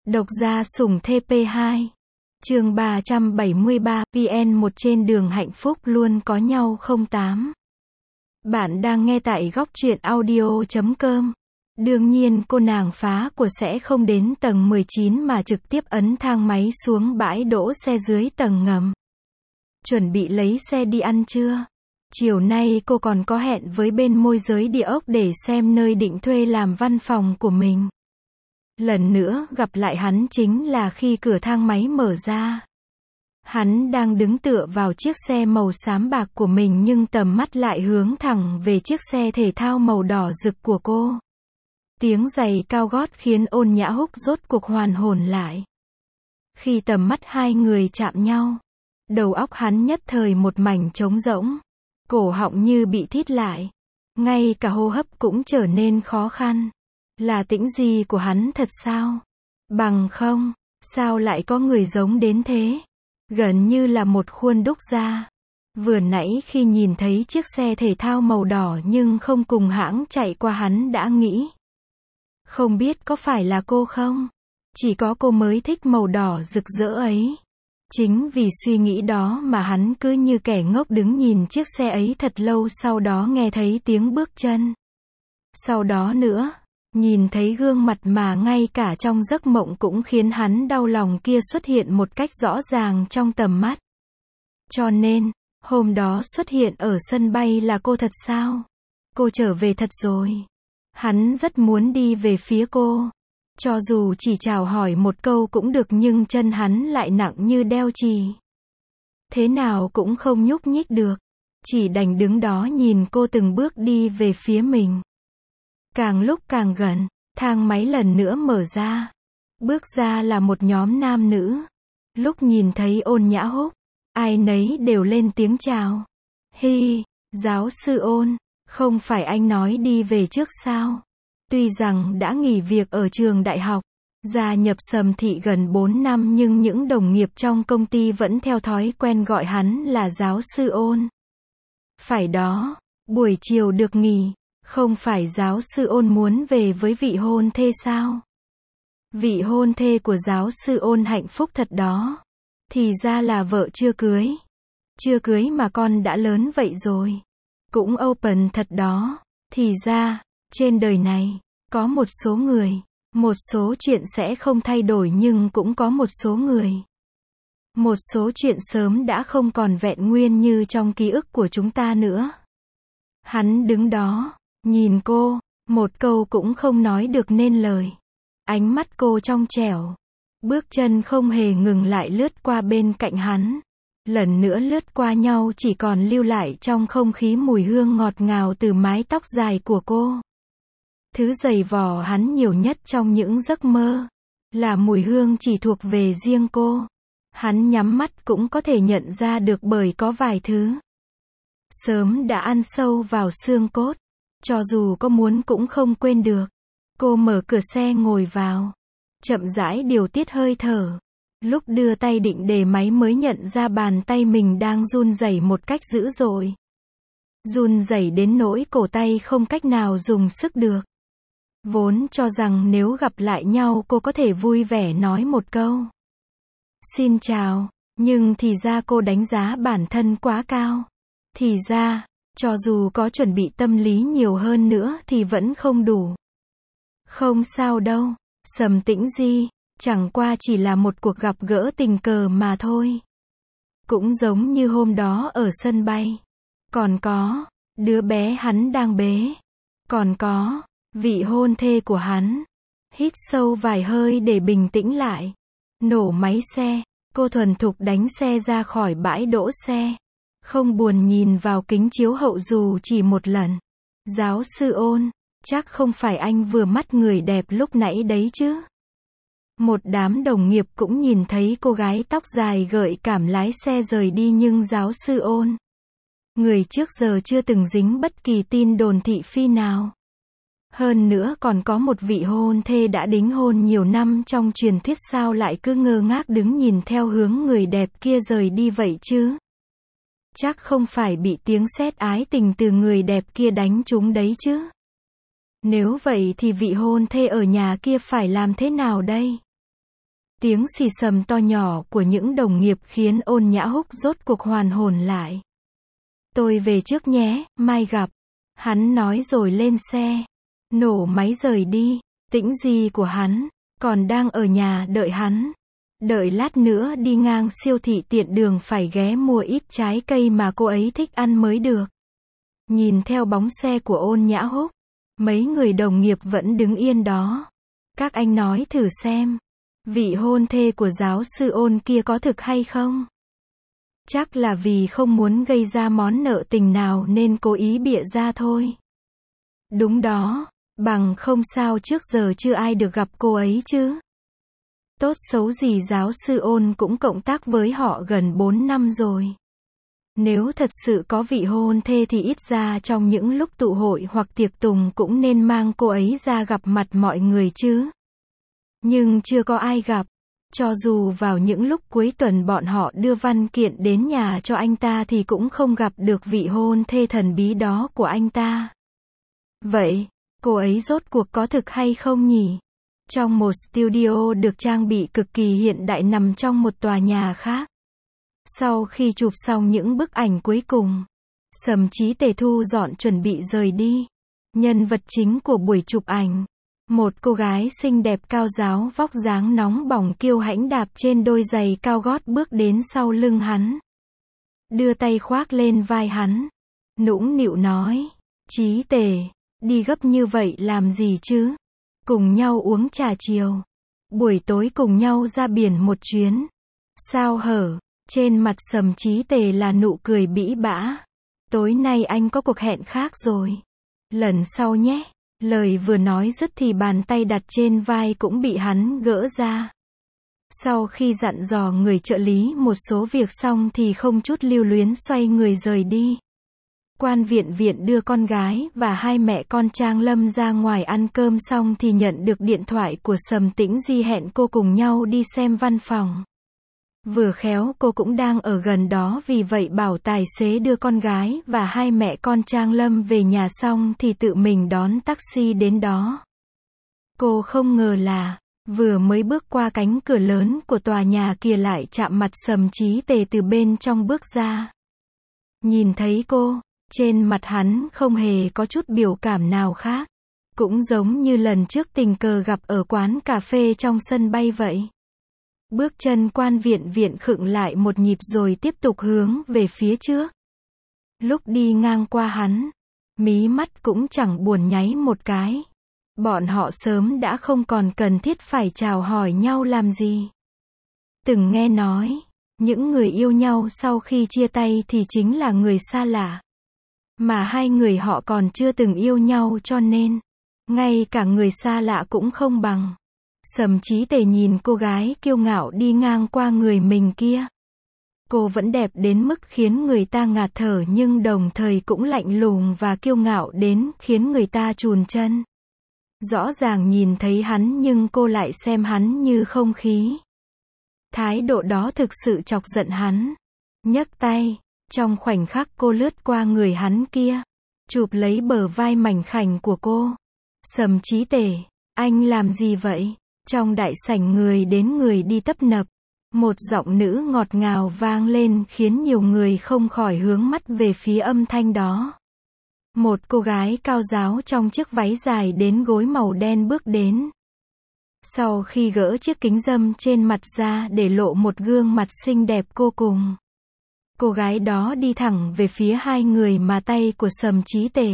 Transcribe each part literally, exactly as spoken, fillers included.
Độc gia sủng T P hai. Chương ba trăm bảy mươi ba, V N một trên đường hạnh phúc luôn có nhau không tám. Bạn đang nghe tại góc truyện audio chấm com. Đương nhiên cô nàng phá của sẽ không đến tầng mười chín mà trực tiếp ấn thang máy xuống bãi đỗ xe dưới tầng ngầm. Chuẩn bị lấy xe đi ăn trưa. Chiều nay cô còn có hẹn với bên môi giới địa ốc để xem nơi định thuê làm văn phòng của mình. Lần nữa gặp lại hắn chính là khi cửa thang máy mở ra. Hắn đang đứng tựa vào chiếc xe màu xám bạc của mình nhưng tầm mắt lại hướng thẳng về chiếc xe thể thao màu đỏ rực của cô. Tiếng giày cao gót khiến Ôn Nhã Húc rốt cuộc hoàn hồn lại. Khi tầm mắt hai người chạm nhau, đầu óc hắn nhất thời một mảnh trống rỗng, cổ họng như bị thít lại, ngay cả hô hấp cũng trở nên khó khăn. Là tĩnh gì của hắn thật sao? Bằng không, sao lại có người giống đến thế? Gần như là một khuôn đúc ra. Vừa nãy khi nhìn thấy chiếc xe thể thao màu đỏ nhưng không cùng hãng chạy qua hắn đã nghĩ. Không biết có phải là cô không? Chỉ có cô mới thích màu đỏ rực rỡ ấy. Chính vì suy nghĩ đó mà hắn cứ như kẻ ngốc đứng nhìn chiếc xe ấy thật lâu, sau đó nghe thấy tiếng bước chân. Sau đó nữa, nhìn thấy gương mặt mà ngay cả trong giấc mộng cũng khiến hắn đau lòng kia xuất hiện một cách rõ ràng trong tầm mắt. Cho nên, hôm đó xuất hiện ở sân bay là cô thật sao? Cô trở về thật rồi. Hắn rất muốn đi về phía cô. Cho dù chỉ chào hỏi một câu cũng được nhưng chân hắn lại nặng như đeo chì. Thế nào cũng không nhúc nhích được. Chỉ đành đứng đó nhìn cô từng bước đi về phía mình. Càng lúc càng gần, thang máy lần nữa mở ra. Bước ra là một nhóm nam nữ. Lúc nhìn thấy Ôn Nhã Húc, ai nấy đều lên tiếng chào. Hi, giáo sư Ôn, không phải anh nói đi về trước sao? Tuy rằng đã nghỉ việc ở trường đại học, gia nhập Sầm Thị gần bốn năm nhưng những đồng nghiệp trong công ty vẫn theo thói quen gọi hắn là giáo sư Ôn. Phải đó, buổi chiều được nghỉ. Không phải giáo sư Ôn muốn về với vị hôn thê sao? Vị hôn thê của giáo sư Ôn hạnh phúc thật đó. Thì ra là vợ chưa cưới. Chưa cưới mà con đã lớn vậy rồi. Cũng open thật đó. Thì ra, trên đời này, có một số người, một số chuyện sẽ không thay đổi nhưng cũng có một số người. Một số chuyện sớm đã không còn vẹn nguyên như trong ký ức của chúng ta nữa. Hắn đứng đó. Nhìn cô, một câu cũng không nói được nên lời. Ánh mắt cô trong trẻo. Bước chân không hề ngừng lại lướt qua bên cạnh hắn. Lần nữa lướt qua nhau chỉ còn lưu lại trong không khí mùi hương ngọt ngào từ mái tóc dài của cô. Thứ dày vò hắn nhiều nhất trong những giấc mơ là mùi hương chỉ thuộc về riêng cô. Hắn nhắm mắt cũng có thể nhận ra được bởi có vài thứ sớm đã ăn sâu vào xương cốt. Cho dù có muốn cũng không quên được. Cô mở cửa xe ngồi vào. Chậm rãi điều tiết hơi thở. Lúc đưa tay định đề máy mới nhận ra bàn tay mình đang run rẩy một cách dữ dội. Run rẩy đến nỗi cổ tay không cách nào dùng sức được. Vốn cho rằng nếu gặp lại nhau cô có thể vui vẻ nói một câu. Xin chào. Nhưng thì ra cô đánh giá bản thân quá cao. Thì ra, cho dù có chuẩn bị tâm lý nhiều hơn nữa thì vẫn không đủ. Không sao đâu, Sầm Tĩnh Di, chẳng qua chỉ là một cuộc gặp gỡ tình cờ mà thôi. Cũng giống như hôm đó ở sân bay. Còn có, đứa bé hắn đang bế. Còn có, vị hôn thê của hắn. Hít sâu vài hơi để bình tĩnh lại. Nổ máy xe, cô thuần thục đánh xe ra khỏi bãi đỗ xe. Không buồn nhìn vào kính chiếu hậu dù chỉ một lần. Giáo sư Ôn, chắc không phải anh vừa mắt người đẹp lúc nãy đấy chứ? Một đám đồng nghiệp cũng nhìn thấy cô gái tóc dài gợi cảm lái xe rời đi nhưng giáo sư Ôn, người trước giờ chưa từng dính bất kỳ tin đồn thị phi nào. Hơn nữa còn có một vị hôn thê đã đính hôn nhiều năm trong truyền thuyết sao lại cứ ngơ ngác đứng nhìn theo hướng người đẹp kia rời đi vậy chứ? Chắc không phải bị tiếng sét ái tình từ người đẹp kia đánh trúng đấy chứ. Nếu vậy thì vị hôn thê ở nhà kia phải làm thế nào đây? Tiếng xì xầm to nhỏ của những đồng nghiệp khiến Ôn Nhã Húc rốt cuộc hoàn hồn lại. Tôi về trước nhé, mai gặp. Hắn nói rồi lên xe. Nổ máy rời đi. Tĩnh Di của hắn còn đang ở nhà đợi hắn. Đợi lát nữa đi ngang siêu thị tiện đường phải ghé mua ít trái cây mà cô ấy thích ăn mới được. Nhìn theo bóng xe của Ôn Nhã Húc, mấy người đồng nghiệp vẫn đứng yên đó. Các anh nói thử xem, vị hôn thê của giáo sư Ôn kia có thực hay không? Chắc là vì không muốn gây ra món nợ tình nào nên cố ý bịa ra thôi. Đúng đó, bằng không sao trước giờ chưa ai được gặp cô ấy chứ. Tốt xấu gì giáo sư Ôn cũng cộng tác với họ gần bốn năm rồi. Nếu thật sự có vị hôn thê thì ít ra trong những lúc tụ hội hoặc tiệc tùng cũng nên mang cô ấy ra gặp mặt mọi người chứ. Nhưng chưa có ai gặp. Cho dù vào những lúc cuối tuần bọn họ đưa văn kiện đến nhà cho anh ta thì cũng không gặp được vị hôn thê thần bí đó của anh ta. Vậy, cô ấy rốt cuộc có thực hay không nhỉ? Trong một studio được trang bị cực kỳ hiện đại nằm trong một tòa nhà khác. Sau khi chụp xong những bức ảnh cuối cùng, Sầm Chí Tề thu dọn chuẩn bị rời đi. Nhân vật chính của buổi chụp ảnh, một cô gái xinh đẹp cao ráo vóc dáng nóng bỏng kiêu hãnh đạp trên đôi giày cao gót bước đến sau lưng hắn. Đưa tay khoác lên vai hắn. Nũng nịu nói, Chí Tề, đi gấp như vậy làm gì chứ? Cùng nhau uống trà chiều. Buổi tối cùng nhau ra biển một chuyến. Sao hở? Trên mặt Sầm Chí Tề là nụ cười bĩ bã. Tối nay anh có cuộc hẹn khác rồi. Lần sau nhé. Lời vừa nói dứt thì bàn tay đặt trên vai cũng bị hắn gỡ ra. Sau khi dặn dò người trợ lý một số việc xong thì không chút lưu luyến xoay người rời đi. Quan viện viện đưa con gái và hai mẹ con Trang Lâm ra ngoài ăn cơm xong thì nhận được điện thoại của Sầm Tĩnh Di hẹn cô cùng nhau đi xem văn phòng. Vừa khéo cô cũng đang ở gần đó vì vậy bảo tài xế đưa con gái và hai mẹ con Trang Lâm về nhà xong thì tự mình đón taxi đến đó. Cô không ngờ là, vừa mới bước qua cánh cửa lớn của tòa nhà kia lại chạm mặt Sầm Chí Tề từ bên trong bước ra. Nhìn thấy cô, trên mặt hắn không hề có chút biểu cảm nào khác. Cũng giống như lần trước tình cờ gặp ở quán cà phê trong sân bay vậy. Bước chân Quan viện viện khựng lại một nhịp rồi tiếp tục hướng về phía trước. Lúc đi ngang qua hắn, mí mắt cũng chẳng buồn nháy một cái. Bọn họ sớm đã không còn cần thiết phải chào hỏi nhau làm gì. Từng nghe nói, những người yêu nhau sau khi chia tay thì chính là người xa lạ. Mà hai người họ còn chưa từng yêu nhau cho nên, ngay cả người xa lạ cũng không bằng. Sầm Chí Tề nhìn cô gái kiêu ngạo đi ngang qua người mình kia. Cô vẫn đẹp đến mức khiến người ta ngạt thở nhưng đồng thời cũng lạnh lùng và kiêu ngạo đến khiến người ta chùn chân. Rõ ràng nhìn thấy hắn nhưng cô lại xem hắn như không khí. Thái độ đó thực sự chọc giận hắn. Nhấc tay, trong khoảnh khắc cô lướt qua người hắn kia, chụp lấy bờ vai mảnh khảnh của cô. Sầm Chí Tề, anh làm gì vậy? Trong đại sảnh người đến người đi tấp nập. Một giọng nữ ngọt ngào vang lên khiến nhiều người không khỏi hướng mắt về phía âm thanh đó. Một cô gái cao ráo trong chiếc váy dài đến gối màu đen bước đến. Sau khi gỡ chiếc kính râm trên mặt ra để lộ một gương mặt xinh đẹp vô cùng. Cô gái đó đi thẳng về phía hai người mà tay của Sầm Chí Tề.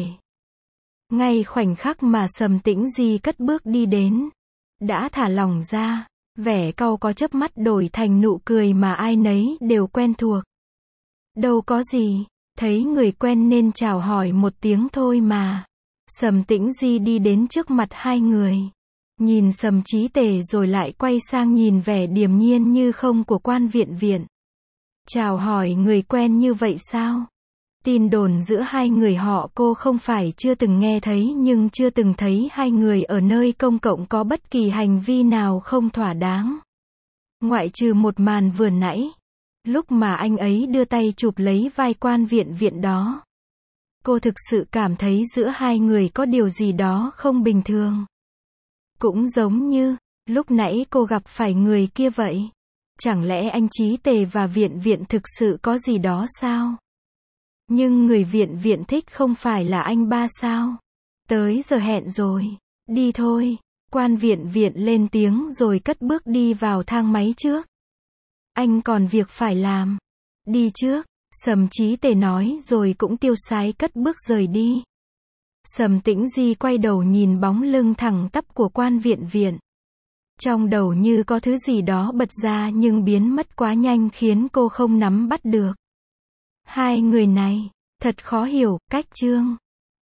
Ngay khoảnh khắc mà Sầm Tĩnh Di cất bước đi đến, đã thả lỏng ra, vẻ cau có chớp mắt đổi thành nụ cười mà ai nấy đều quen thuộc. Đâu có gì, thấy người quen nên chào hỏi một tiếng thôi mà. Sầm Tĩnh Di đi đến trước mặt hai người, nhìn Sầm Chí Tề rồi lại quay sang nhìn vẻ điềm nhiên như không của Quan viện viện. Chào hỏi người quen như vậy sao? Tin đồn giữa hai người họ cô không phải chưa từng nghe thấy nhưng chưa từng thấy hai người ở nơi công cộng có bất kỳ hành vi nào không thỏa đáng. Ngoại trừ một màn vừa nãy, lúc mà anh ấy đưa tay chụp lấy vai Quan viện viện đó. Cô thực sự cảm thấy giữa hai người có điều gì đó không bình thường. Cũng giống như, Lúc nãy cô gặp phải người kia vậy. Chẳng lẽ anh Chí Tề và Viện Viện thực sự có gì đó sao? Nhưng người Viện Viện thích không phải là anh ba sao? Tới giờ hẹn rồi. Đi thôi. Quan Viện Viện lên tiếng rồi cất bước đi vào thang máy trước. Anh còn việc phải làm. Đi trước. Sầm Chí Tề nói rồi cũng tiêu sái cất bước rời đi. Sầm Tĩnh Di quay đầu nhìn bóng lưng thẳng tắp của Quan Viện Viện. Trong đầu như có thứ gì đó bật ra nhưng biến mất quá nhanh khiến cô không nắm bắt được. Hai người này, thật khó hiểu, cách chương.